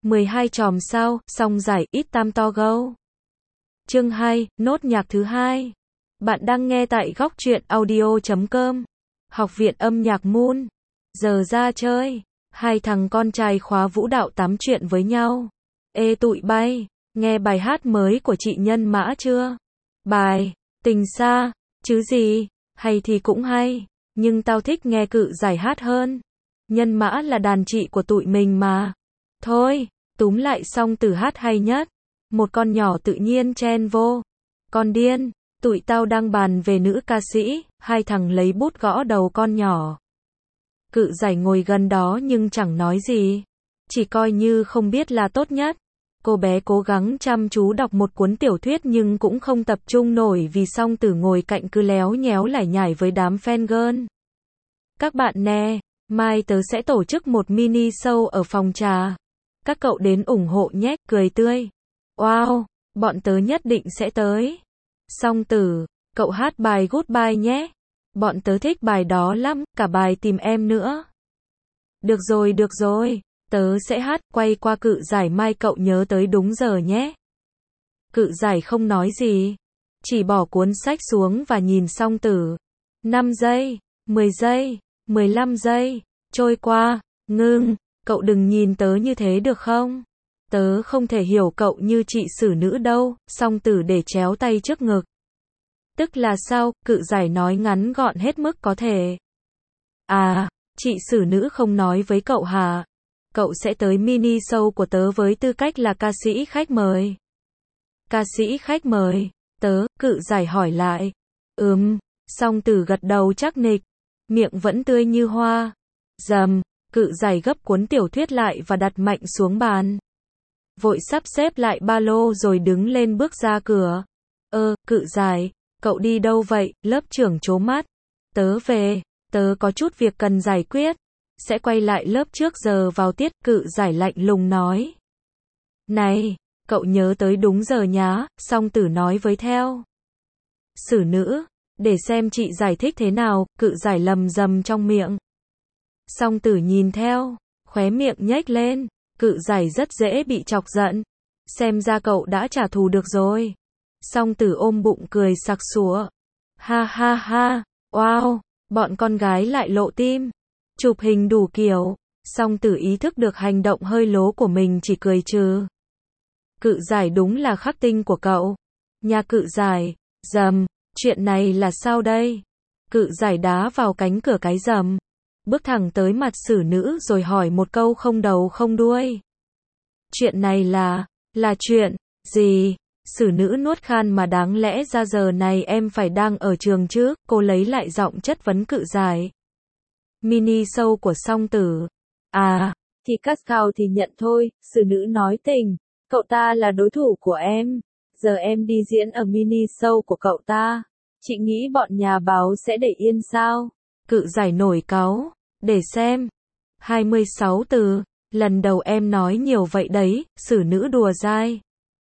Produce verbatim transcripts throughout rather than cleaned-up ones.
mười hai chòm sao, song giải, ít tam to go. Chương hai, nốt nhạc thứ hai. Bạn đang nghe tại góc truyện audio chấm com. Học viện âm nhạc Moon. Giờ ra chơi. Hai thằng con trai khóa vũ đạo tám chuyện với nhau. Ê tụi bay, nghe bài hát mới của chị Nhân Mã chưa? Bài, tình xa, chứ gì, hay thì cũng hay, nhưng tao thích nghe Cự Giải hát hơn. Nhân Mã là đàn chị của tụi mình mà. Thôi, túm lại Song Tử hát hay nhất. Một con nhỏ tự nhiên chen vô. Con điên, tụi tao đang bàn về nữ ca sĩ, hai thằng lấy bút gõ đầu con nhỏ. Cự Giải ngồi gần đó nhưng chẳng nói gì. Chỉ coi như không biết là tốt nhất. Cô bé cố gắng chăm chú đọc một cuốn tiểu thuyết nhưng cũng không tập trung nổi vì Song Tử ngồi cạnh cứ léo nhéo lải nhải với đám fan girl. Các bạn nè, mai tớ sẽ tổ chức một mini show ở phòng trà. Các cậu đến ủng hộ nhé, cười tươi. Wow, bọn tớ nhất định sẽ tới. Song Tử, cậu hát bài Goodbye nhé. Bọn tớ thích bài đó lắm, cả bài Tìm Em nữa. Được rồi, được rồi, tớ sẽ hát, quay qua Cự Giải mai cậu nhớ tới đúng giờ nhé. Cự Giải không nói gì, chỉ bỏ cuốn sách xuống và nhìn Song Tử. năm giây, mười giây, mười lăm giây, trôi qua, ngưng, cậu đừng nhìn tớ như thế được không? Tớ không thể hiểu cậu như chị xử nữ đâu, Song Tử để chéo tay trước ngực. Tức là sao? Cự Giải nói ngắn gọn hết mức có thể. À, chị xử nữ không nói với cậu hả? Cậu sẽ tới mini show của tớ với tư cách là ca sĩ khách mời. Ca sĩ khách mời, tớ, Cự Giải hỏi lại. Ừm, Song Tử gật đầu chắc nịch, miệng vẫn tươi như hoa. Dầm, Cự Giải gấp cuốn tiểu thuyết lại và đặt mạnh xuống bàn. Vội sắp xếp lại ba lô rồi đứng lên bước ra cửa. Ơ, Cự Giải, cậu đi đâu vậy? Lớp trưởng trố mắt. Tớ về, tớ có chút việc cần giải quyết. Sẽ quay lại lớp trước giờ vào tiết, Cự Giải lạnh lùng nói. Này, cậu nhớ tới đúng giờ nhá, Song Tử nói với theo. Xử nữ, để xem chị giải thích thế nào, Cự Giải lầm rầm trong miệng. Song Tử nhìn theo, khóe miệng nhếch lên, Cự Giải rất dễ bị chọc giận. Xem ra cậu đã trả thù được rồi. Song Tử ôm bụng cười sặc sụa. Ha ha ha, wow, bọn con gái lại lộ tim. Chụp hình đủ kiểu. Song Tử ý thức được hành động hơi lố của mình chỉ cười trừ. Cự Giải đúng là khắc tinh của cậu. Nhà Cự Giải, dầm, chuyện này là sao đây? Cự Giải đá vào cánh cửa cái rầm. Bước thẳng tới mặt xử nữ rồi hỏi một câu không đầu không đuôi. Chuyện này là, là chuyện, gì? Xử nữ nuốt khan mà đáng lẽ ra giờ này em phải đang ở trường chứ, cô lấy lại giọng chất vấn Cự Giải. Mini show của Song Tử. À, thì cắt cao thì nhận thôi, xử nữ nói tình. Cậu ta là đối thủ của em. Giờ em đi diễn ở mini show của cậu ta. Chị nghĩ bọn nhà báo sẽ để yên sao? Cự Giải nổi cáu. Để xem. hai mươi sáu từ. Lần đầu em nói nhiều vậy đấy, xử nữ đùa dai.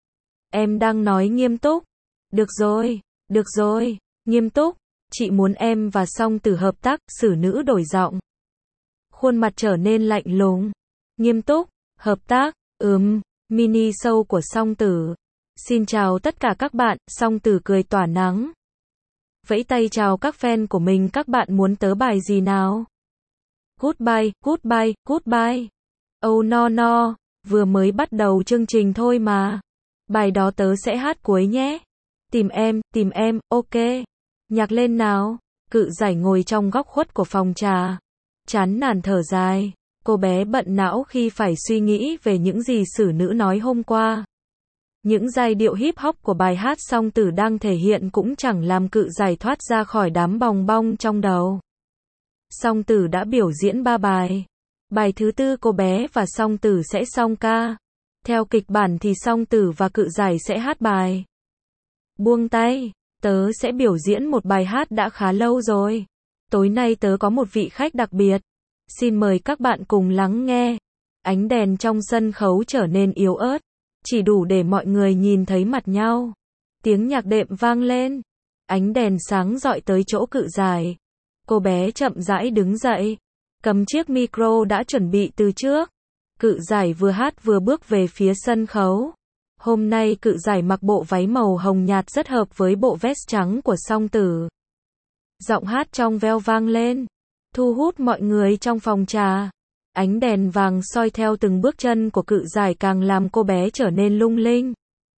Em đang nói nghiêm túc. Được rồi, được rồi, nghiêm túc. Chị muốn em và Song Tử hợp tác, xử nữ đổi giọng. Khuôn mặt trở nên lạnh lùng. Nghiêm túc, hợp tác, ừm, mini show của Song Tử. Xin chào tất cả các bạn, Song Tử cười tỏa nắng. Vẫy tay chào các fan của mình, các bạn muốn tớ bài gì nào? Goodbye, goodbye, goodbye. Oh no no, vừa mới bắt đầu chương trình thôi mà. Bài đó tớ sẽ hát cuối nhé. Tìm em, tìm em, ok. Nhạc lên nào. Cự Giải ngồi trong góc khuất của phòng trà. Chán nản thở dài. Cô bé bận não khi phải suy nghĩ về những gì xử nữ nói hôm qua. Những giai điệu hip hop của bài hát Song Tử đang thể hiện cũng chẳng làm Cự Giải thoát ra khỏi đám bòng bong trong đầu. Song Tử đã biểu diễn ba bài. Bài thứ tư cô bé và Song Tử sẽ song ca. Theo kịch bản thì Song Tử và Cự Giải sẽ hát bài Buông Tay. Tớ sẽ biểu diễn một bài hát đã khá lâu rồi. Tối nay tớ có một vị khách đặc biệt. Xin mời các bạn cùng lắng nghe. Ánh đèn trong sân khấu trở nên yếu ớt, chỉ đủ để mọi người nhìn thấy mặt nhau. Tiếng nhạc đệm vang lên. Ánh đèn sáng rọi tới chỗ Cự Giải. Cô bé chậm rãi đứng dậy, cầm chiếc micro đã chuẩn bị từ trước. Cự Giải vừa hát vừa bước về phía sân khấu. Hôm nay Cự Giải mặc bộ váy màu hồng nhạt rất hợp với bộ vest trắng của Song Tử. Giọng hát trong veo vang lên, thu hút mọi người trong phòng trà. Ánh đèn vàng soi theo từng bước chân của Cự Giải càng làm cô bé trở nên lung linh.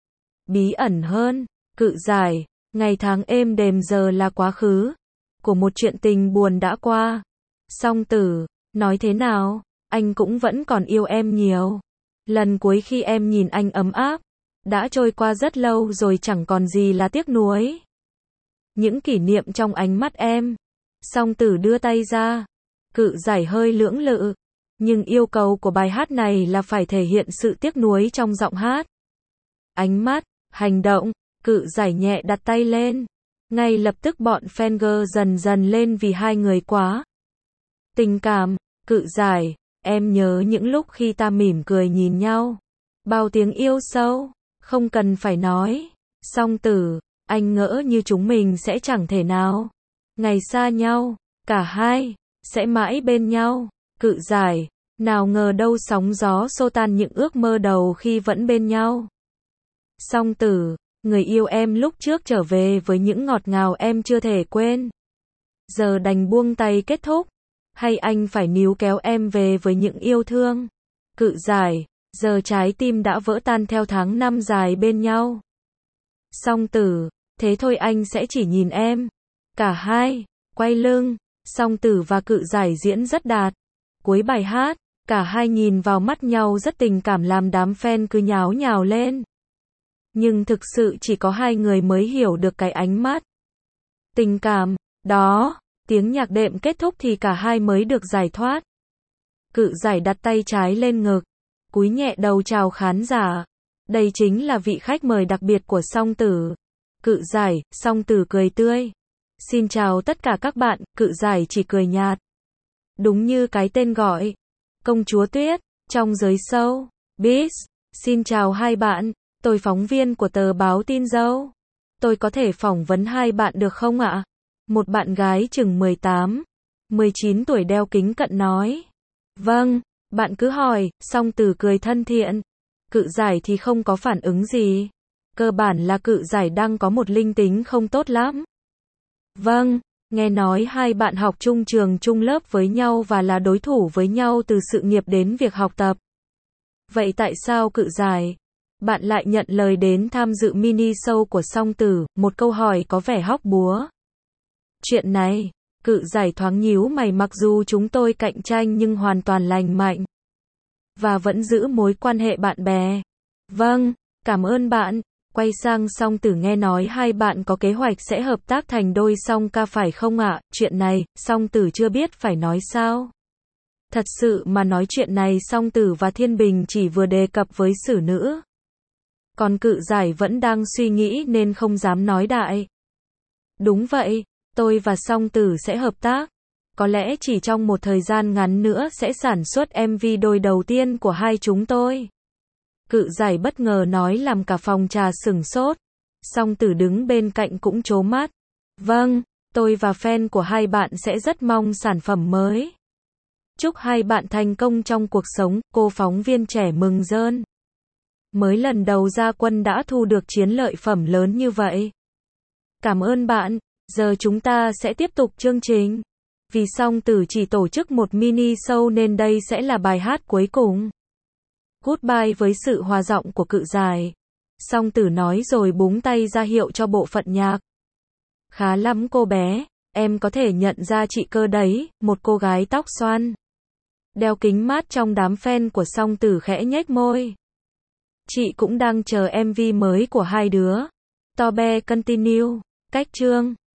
Bí ẩn hơn, Cự Giải, ngày tháng êm đềm giờ là quá khứ của một chuyện tình buồn đã qua. Song Tử, nói thế nào, anh cũng vẫn còn yêu em nhiều. Lần cuối khi em nhìn anh ấm áp, đã trôi qua rất lâu rồi, chẳng còn gì là tiếc nuối. Những kỷ niệm trong ánh mắt em. Song Tử đưa tay ra. Cự Giải hơi lưỡng lự, nhưng yêu cầu của bài hát này là phải thể hiện sự tiếc nuối trong giọng hát. Ánh mắt, hành động, Cự Giải nhẹ đặt tay lên. Ngay lập tức bọn fan dần dần lên vì hai người quá tình cảm. Cự Giải, em nhớ những lúc khi ta mỉm cười nhìn nhau. Bao tiếng yêu sâu, không cần phải nói. Song Tử, anh ngỡ như chúng mình sẽ chẳng thể nào ngày xa nhau, cả hai sẽ mãi bên nhau. Cự Giải, nào ngờ đâu sóng gió xô tan những ước mơ đầu khi vẫn bên nhau. Song Tử, người yêu em lúc trước trở về với những ngọt ngào em chưa thể quên. Giờ đành buông tay kết thúc, hay anh phải níu kéo em về với những yêu thương. Cự Giải, giờ trái tim đã vỡ tan theo tháng năm dài bên nhau. Song Tử, thế thôi anh sẽ chỉ nhìn em. Cả hai quay lưng. Song Tử và Cự Giải diễn rất đạt. Cuối bài hát, cả hai nhìn vào mắt nhau rất tình cảm làm đám fan cứ nháo nhào lên. Nhưng thực sự chỉ có hai người mới hiểu được cái ánh mắt tình cảm đó. Tiếng nhạc đệm kết thúc thì cả hai mới được giải thoát. Cự Giải đặt tay trái lên ngực, cúi nhẹ đầu chào khán giả. Đây chính là vị khách mời đặc biệt của Song Tử. Cự Giải, Song Tử cười tươi. Xin chào tất cả các bạn. Cự Giải chỉ cười nhạt. Đúng như cái tên gọi, công chúa Tuyết, trong giới show biz. Xin chào hai bạn, tôi phóng viên của tờ báo Tin Dâu. Tôi có thể phỏng vấn hai bạn được không ạ? Một bạn gái chừng mười tám, mười chín tuổi đeo kính cận nói. Vâng, bạn cứ hỏi. Song Tử cười thân thiện. Cự Giải thì không có phản ứng gì. Cơ bản là Cự Giải đang có một linh tính không tốt lắm. Vâng, nghe nói hai bạn học chung trường chung lớp với nhau và là đối thủ với nhau từ sự nghiệp đến việc học tập. Vậy tại sao Cự Giải, bạn lại nhận lời đến tham dự mini show của Song Tử? Một câu hỏi có vẻ hóc búa. Chuyện này, Cự Giải thoáng nhíu mày, mặc dù chúng tôi cạnh tranh nhưng hoàn toàn lành mạnh. Và vẫn giữ mối quan hệ bạn bè. Vâng, cảm ơn bạn. Quay sang Song Tử, nghe nói hai bạn có kế hoạch sẽ hợp tác thành đôi song ca phải không ạ? Chuyện này, Song Tử chưa biết phải nói sao. Thật sự mà nói, chuyện này Song Tử và Thiên Bình chỉ vừa đề cập với xử nữ. Còn Cự Giải vẫn đang suy nghĩ nên không dám nói đại. Đúng vậy, tôi và Song Tử sẽ hợp tác. Có lẽ chỉ trong một thời gian ngắn nữa sẽ sản xuất em vê đôi đầu tiên của hai chúng tôi. Cự Giải bất ngờ nói làm cả phòng trà sửng sốt. Song Tử đứng bên cạnh cũng trố mắt. Vâng, tôi và fan của hai bạn sẽ rất mong sản phẩm mới. Chúc hai bạn thành công trong cuộc sống. Cô phóng viên trẻ mừng rơn. Mới lần đầu ra quân đã thu được chiến lợi phẩm lớn như vậy. Cảm ơn bạn. Giờ chúng ta sẽ tiếp tục chương trình. Vì Song Tử chỉ tổ chức một mini show nên đây sẽ là bài hát cuối cùng. Goodbye với sự hòa giọng của Cự Giải. Song Tử nói rồi búng tay ra hiệu cho bộ phận nhạc. Khá lắm cô bé, em có thể nhận ra chị cơ đấy, một cô gái tóc xoăn, đeo kính mát trong đám fan của Song Tử khẽ nhếch môi. Chị cũng đang chờ em vê mới của hai đứa. To be continue. Cách chương